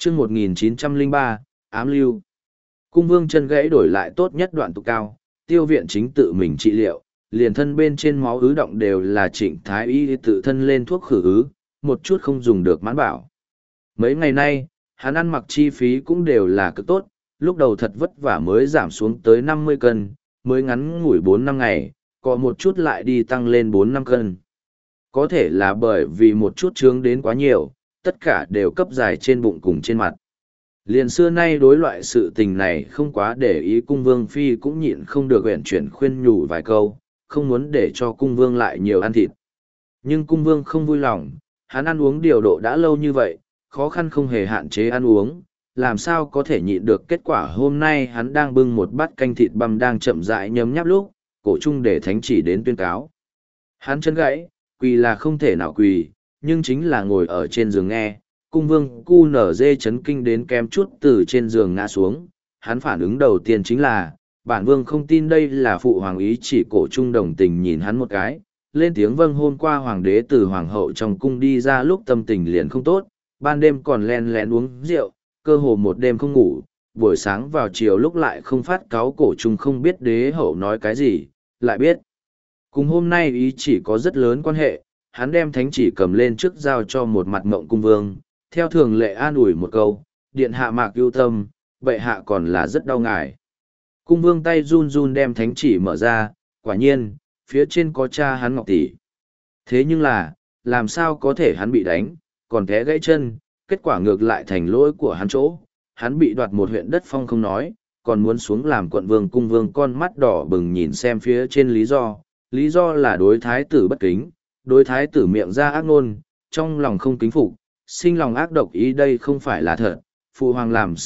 chương 1903, ám lưu. Cung vương chân gãy đổi lại tốt nhất đoạn tụ cao, tiêu viện chính tự mình trị liệu, liền thân bên trên máu ứ động đều là Trịnh Thái Y tự thân lên thuốc khử ứ, một chút không dùng được Mãn Bảo. Mấy ngày nay, hắn ăn mặc chi phí cũng đều là cực tốt, lúc đầu thật vất vả mới giảm xuống tới 50 cân, mới ngắn ngủi 4-5 ngày, có một chút lại đi tăng lên 4-5 cân. Có thể là bởi vì một chút trướng đến quá nhiều, tất cả đều cấp dài trên bụng cùng trên mặt. Liền xưa nay đối loại sự tình này không quá để ý, cung vương phi cũng nhịn không được uyển chuyển khuyên nhủ vài câu, không muốn để cho cung vương lại nhiều ăn thịt. Nhưng cung vương không vui lòng, hắn ăn uống điều độ đã lâu như vậy, khó khăn không hề hạn chế ăn uống, làm sao có thể nhịn được. Kết quả hôm nay hắn đang bưng một bát canh thịt băm đang chậm rãi nhấm nháp lúc, cổ trung để thánh chỉ đến tuyên cáo. Hắn chân gãy, quỳ là không thể nào quỳ, nhưng chính là ngồi ở trên giường nghe, cung vương cu nở dê chấn kinh đến kém chút từ trên giường ngã xuống. Hắn phản ứng đầu tiên chính là, bản vương không tin đây là phụ hoàng ý chỉ. Cổ trung đồng tình nhìn hắn một cái, lên tiếng vâng. Hôm qua hoàng đế từ hoàng hậu trong cung đi ra lúc tâm tình liền không tốt, ban đêm còn len lén uống rượu, cơ hồ một đêm không ngủ, buổi sáng vào chiều lúc lại không phát cáu. Cổ trung không biết đế hậu nói cái gì, lại biết cùng hôm nay ý chỉ có rất lớn quan hệ. Hắn đem thánh chỉ cầm lên trước giao cho một mặt mộng cung vương, theo thường lệ an ủi một câu, điện hạ mạc ưu tâm, bệ hạ còn là rất đau ngài. Cung vương tay run run đem thánh chỉ mở ra, quả nhiên, phía trên có cha hắn ngọc tỷ. Thế nhưng là, làm sao có thể hắn bị đánh, còn té gãy chân, kết quả ngược lại thành lỗi của hắn chỗ. Hắn bị đoạt một huyện đất phong không nói, còn muốn xuống làm quận vương. Cung vương con mắt đỏ bừng nhìn xem phía trên lý do là đối thái tử bất kính, đối thái tử miệng ra ác ngôn, trong lòng không kính phục, sinh lòng ác độc ý. Đây không phải là thật, phụ hoàng làm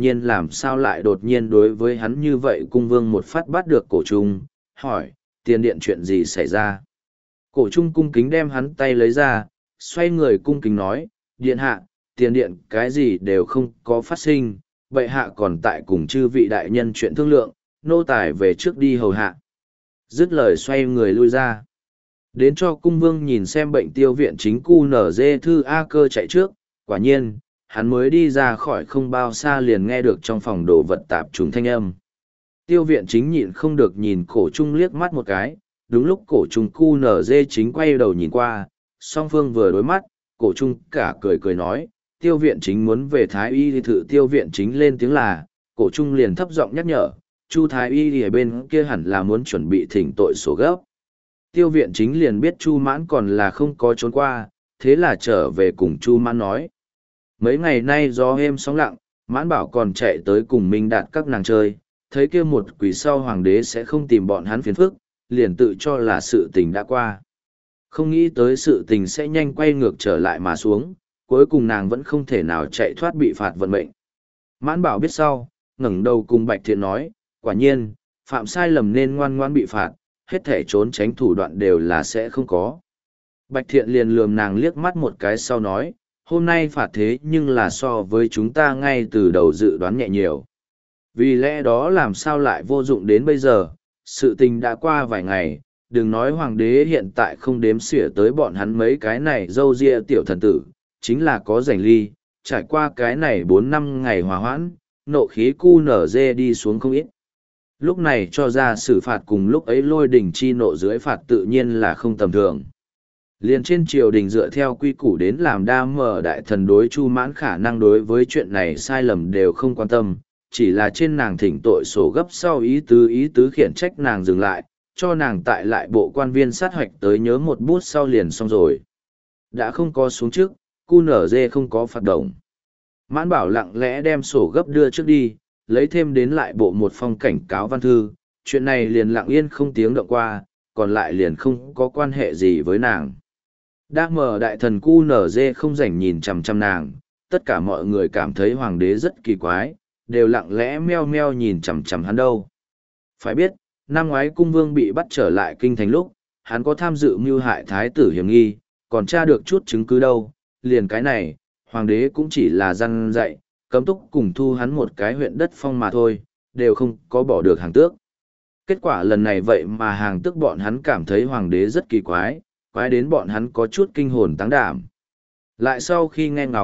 sao lại đột nhiên đối với hắn như vậy. Cung vương một phát bắt được cổ trung, hỏi, tiền điện chuyện gì xảy ra? Cổ trung cung kính đem hắn tay lấy ra, xoay người cung kính nói, điện hạ, tiền điện cái gì đều không có phát sinh, bệ hạ còn tại cùng chư vị đại nhân chuyện thương lượng, nô tài về trước đi hầu hạ. Dứt lời xoay người lui ra. Đến cho cung vương nhìn xem bệnh tiêu viện chính cu nở dê thư A Cơ chạy trước, quả nhiên, hắn mới đi ra khỏi không bao xa liền nghe được trong phòng đồ vật tạp trùng thanh âm. Tiêu viện chính nhịn không được nhìn cổ trung liếc mắt một cái, đúng lúc cổ trung cu nở dê chính quay đầu nhìn qua, song phương vừa đối mắt, cổ trung cả cười cười nói, tiêu viện chính muốn về thái y thì thử. Tiêu viện chính lên tiếng là, cổ trung liền thấp giọng nhắc nhở, chu thái y ở bên kia hẳn là muốn chuẩn bị thỉnh tội sổ gấp. Tiêu viện chính liền biết chu mãn còn là không có trốn qua, thế là trở về cùng chu mãn nói. Mấy ngày nay gió êm sóng lặng, Mãn Bảo còn chạy tới cùng Minh Đạt các nàng chơi, thấy kia một quỷ sau hoàng đế sẽ không tìm bọn hắn phiền phức, liền tự cho là sự tình đã qua. Không nghĩ tới sự tình sẽ nhanh quay ngược trở lại mà xuống, cuối cùng nàng vẫn không thể nào chạy thoát bị phạt vận mệnh. Mãn Bảo biết sau, ngẩng đầu cùng Bạch Thiện nói, quả nhiên, phạm sai lầm nên ngoan ngoan bị phạt, hết thể trốn tránh thủ đoạn đều là sẽ không có. Bạch Thiện liền lườm nàng liếc mắt một cái sau nói, hôm nay phạt thế nhưng là so với chúng ta ngay từ đầu dự đoán nhẹ nhiều. Vì lẽ đó làm sao lại vô dụng đến bây giờ, sự tình đã qua vài ngày, đừng nói hoàng đế hiện tại không đếm xỉa tới bọn hắn mấy cái này dâu ria tiểu thần tử, chính là có rảnh ly, trải qua cái này 4-5 ngày hòa hoãn, nộ khí cu nở dê đi xuống không ít. Lúc này cho ra xử phạt cùng lúc ấy lôi đình chi nộ dưới phạt tự nhiên là không tầm thường. Liền trên triều đình dựa theo quy củ đến làm đa mở đại thần đối chu mãn khả năng đối với chuyện này sai lầm đều không quan tâm, chỉ là trên nàng thỉnh tội sổ gấp sau ý tứ khiển trách nàng dừng lại, cho nàng tại lại bộ quan viên sát hoạch tới nhớ một bút sau liền xong rồi. Đã không có xuống trước, cu nở dê không có phạt động. Mãn Bảo lặng lẽ đem sổ gấp đưa trước đi, lấy thêm đến lại bộ một phong cảnh cáo văn thư, chuyện này liền lặng yên không tiếng động qua, còn lại liền không có quan hệ gì với nàng. Đa mở đại thần cu nở dê không rảnh nhìn chằm chằm nàng, tất cả mọi người cảm thấy hoàng đế rất kỳ quái, đều lặng lẽ meo meo nhìn chằm chằm hắn đâu. Phải biết, năm ngoái cung vương bị bắt trở lại kinh thành lúc, hắn có tham dự mưu hại thái tử hiểm nghi, còn tra được chút chứng cứ đâu, liền cái này, hoàng đế cũng chỉ là răn dạy, cấm túc cùng thu hắn một cái huyện đất phong mà thôi, đều không có bỏ được hàng tước. Kết quả lần này vậy mà hàng tước bọn hắn cảm thấy hoàng đế rất kỳ quái, quái đến bọn hắn có chút kinh hồn táng đảm. Lại sau khi nghe ngóng,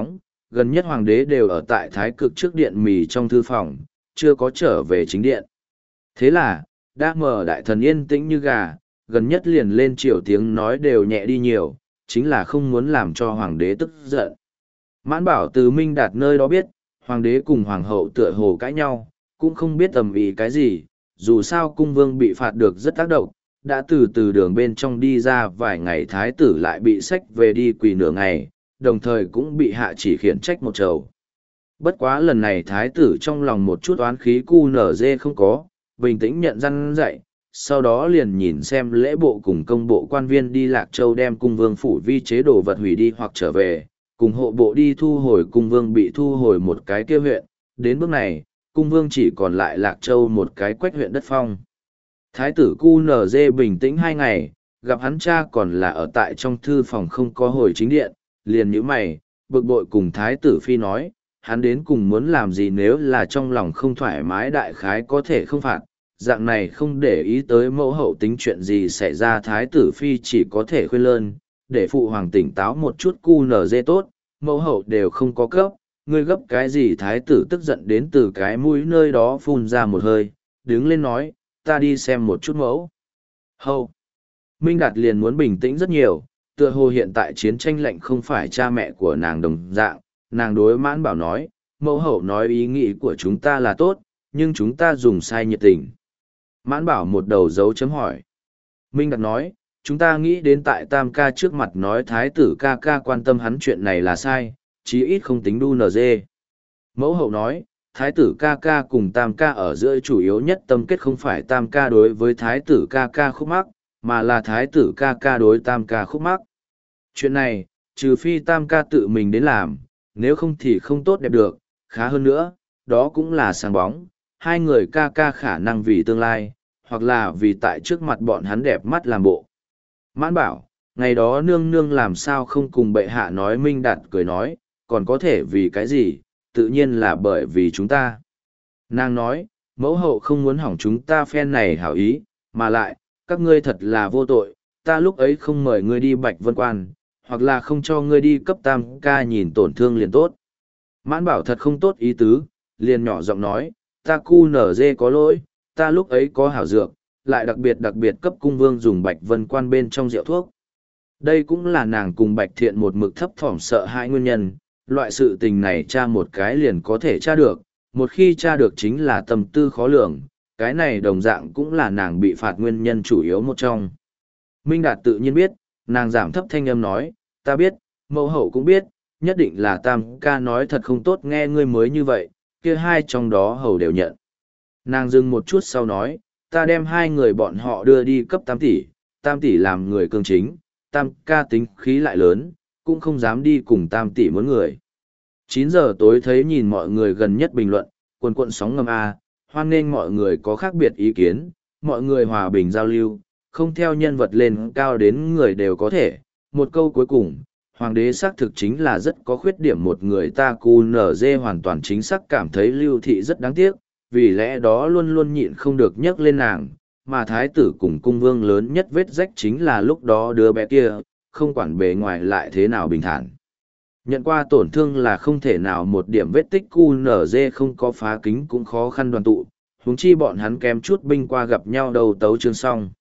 gần nhất hoàng đế đều ở tại thái cực trước điện mì trong thư phòng, chưa có trở về chính điện. Thế là, đã mở đại thần yên tĩnh như gà, gần nhất liền lên triều tiếng nói đều nhẹ đi nhiều, chính là không muốn làm cho hoàng đế tức giận. Mãn Bảo từ Minh Đạt nơi đó biết, hoàng đế cùng hoàng hậu tựa hồ cãi nhau, cũng không biết tầm ý cái gì, dù sao cung vương bị phạt được rất tác động, đã từ đường bên trong đi ra vài ngày thái tử lại bị xách về đi quỳ nửa ngày, đồng thời cũng bị hạ chỉ khiển trách một trầu. Bất quá lần này thái tử trong lòng một chút oán khí cu nở dê không có, bình tĩnh nhận răn dạy, sau đó liền nhìn xem lễ bộ cùng công bộ quan viên đi Lạc Châu đem cung vương phủ vi chế đồ vật hủy đi hoặc trở về, cùng hộ bộ đi thu hồi cung vương bị thu hồi một cái kia huyện, đến bước này, cung vương chỉ còn lại Lạc Châu một cái quách huyện đất phong. Thái tử cu nở dê bình tĩnh 2 ngày, gặp hắn cha còn là ở tại trong thư phòng không có hồi chính điện, liền nhíu mày, bực bội cùng thái tử phi nói, hắn đến cùng muốn làm gì nếu là trong lòng không thoải mái đại khái có thể không phạt, dạng này không để ý tới mẫu hậu tính chuyện gì xảy ra thái tử phi chỉ có thể khuyên lơn, để phụ hoàng tỉnh táo một chút cu nở dê tốt, mẫu hậu đều không có cấp, ngươi gấp cái gì thái tử tức giận đến từ cái mũi nơi đó phun ra một hơi, đứng lên nói, ta đi xem một chút mẫu hậu. Minh Đạt liền muốn bình tĩnh rất nhiều, tựa hồ hiện tại chiến tranh lạnh không phải cha mẹ của nàng đồng dạng, nàng đối Mãn Bảo nói, mẫu hậu nói ý nghĩ của chúng ta là tốt, nhưng chúng ta dùng sai nhiệt tình. Mãn Bảo một đầu dấu chấm hỏi. Minh Đạt nói, chúng ta nghĩ đến tại Tam ca trước mặt nói thái tử ca ca quan tâm hắn chuyện này là sai, chí ít không tính đu nờ dê. Mẫu hậu nói, thái tử ca ca cùng Tam ca ở giữa chủ yếu nhất tâm kết không phải Tam ca đối với thái tử ca ca khúc mắc, mà là thái tử ca ca đối Tam ca khúc mắc. Chuyện này, trừ phi Tam ca tự mình đến làm, nếu không thì không tốt đẹp được, khá hơn nữa, đó cũng là sáng bóng, hai người ca ca khả năng vì tương lai, hoặc là vì tại trước mặt bọn hắn đẹp mắt làm bộ. Mãn Bảo, ngày đó nương nương làm sao không cùng bệ hạ nói. Minh Đạt cười nói, còn có thể vì cái gì, tự nhiên là bởi vì chúng ta. Nàng nói, mẫu hậu không muốn hỏng chúng ta phen này hảo ý, mà lại, các ngươi thật là vô tội, ta lúc ấy không mời ngươi đi Bạch Vân Quan, hoặc là không cho ngươi đi cấp Tam ca nhìn tổn thương liền tốt. Mãn Bảo thật không tốt ý tứ, liền nhỏ giọng nói, ta cu nở dê có lỗi, ta lúc ấy có hảo dược, lại đặc biệt cấp cung vương dùng Bạch Vân Quan bên trong rượu thuốc. Đây cũng là nàng cùng Bạch Thiện một mực thấp thỏm sợ hãi nguyên nhân, loại sự tình này tra một cái liền có thể tra được, một khi tra được chính là tâm tư khó lường, cái này đồng dạng cũng là nàng bị phạt nguyên nhân chủ yếu một trong. Minh Đạt tự nhiên biết, nàng giảm thấp thanh âm nói, ta biết, mẫu hậu cũng biết, nhất định là Tam ca nói thật không tốt nghe ngươi mới như vậy, kia hai trong đó hầu đều nhận. Nàng dừng một chút sau nói, ta đem hai người bọn họ đưa đi cấp Tam tỷ làm người cương chính, Tam ca tính khí lại lớn, cũng không dám đi cùng Tam tỷ muốn người. 9 giờ tối thấy nhìn mọi người gần nhất bình luận, quần quận sóng ngầm A, hoan nghênh mọi người có khác biệt ý kiến, mọi người hòa bình giao lưu, không theo nhân vật lên cao đến người đều có thể. Một câu cuối cùng, hoàng đế xác thực chính là rất có khuyết điểm một người ta cu nở dê hoàn toàn chính xác cảm thấy Lưu Thị rất đáng tiếc, vì lẽ đó luôn luôn nhịn không được nhắc lên nàng, mà thái tử cùng cung vương lớn nhất vết rách chính là lúc đó đứa bé kia, không quản bề ngoài lại thế nào bình thản. Nhận qua tổn thương là không thể nào một điểm vết tích cu nở dê không có phá kính cũng khó khăn đoàn tụ, huống chi bọn hắn kém chút binh qua gặp nhau đầu tấu chương xong.